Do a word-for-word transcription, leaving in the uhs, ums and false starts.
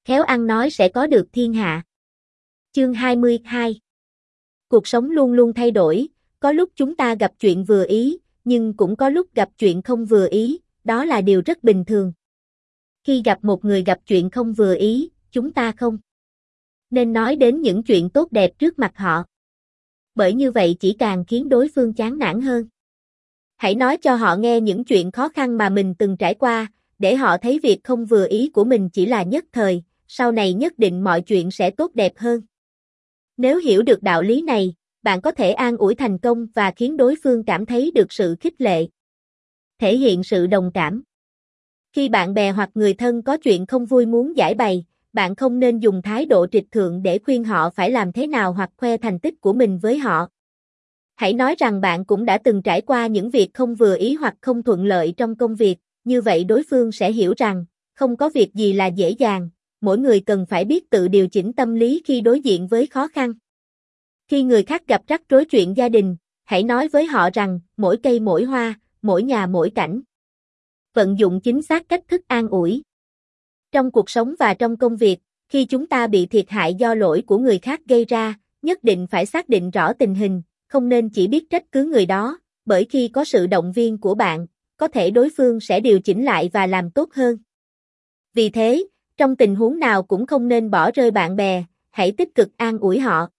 khéo ăn nói sẽ có được thiên hạ. Chương hai mươi hai. Cuộc sống luôn luôn thay đổi, có lúc chúng ta gặp chuyện vừa ý, nhưng cũng có lúc gặp chuyện không vừa ý, đó là điều rất bình thường. Khi gặp một người gặp chuyện không vừa ý, chúng ta không nên nói đến những chuyện tốt đẹp trước mặt họ. Bởi như vậy chỉ càng khiến đối phương chán nản hơn. Hãy nói cho họ nghe những chuyện khó khăn mà mình từng trải qua, để họ thấy việc không vừa ý của mình chỉ là nhất thời, sau này nhất định mọi chuyện sẽ tốt đẹp hơn. Nếu hiểu được đạo lý này, bạn có thể an ủi thành công và khiến đối phương cảm thấy được sự khích lệ. Thể hiện sự đồng cảm. Khi bạn bè hoặc người thân có chuyện không vui muốn giải bày, bạn không nên dùng thái độ trịch thượng để khuyên họ phải làm thế nào hoặc khoe thành tích của mình với họ. Hãy nói rằng bạn cũng đã từng trải qua những việc không vừa ý hoặc không thuận lợi trong công việc, như vậy đối phương sẽ hiểu rằng, không có việc gì là dễ dàng, mỗi người cần phải biết tự điều chỉnh tâm lý khi đối diện với khó khăn. Khi người khác gặp rắc rối chuyện gia đình, hãy nói với họ rằng, mỗi cây mỗi hoa, mỗi nhà mỗi cảnh. Vận dụng chính xác cách thức an ủi. Trong cuộc sống và trong công việc, khi chúng ta bị thiệt hại do lỗi của người khác gây ra, nhất định phải xác định rõ tình hình, không nên chỉ biết trách cứ người đó, bởi khi có sự động viên của bạn, có thể đối phương sẽ điều chỉnh lại và làm tốt hơn. Vì thế, trong tình huống nào cũng không nên bỏ rơi bạn bè, hãy tích cực an ủi họ.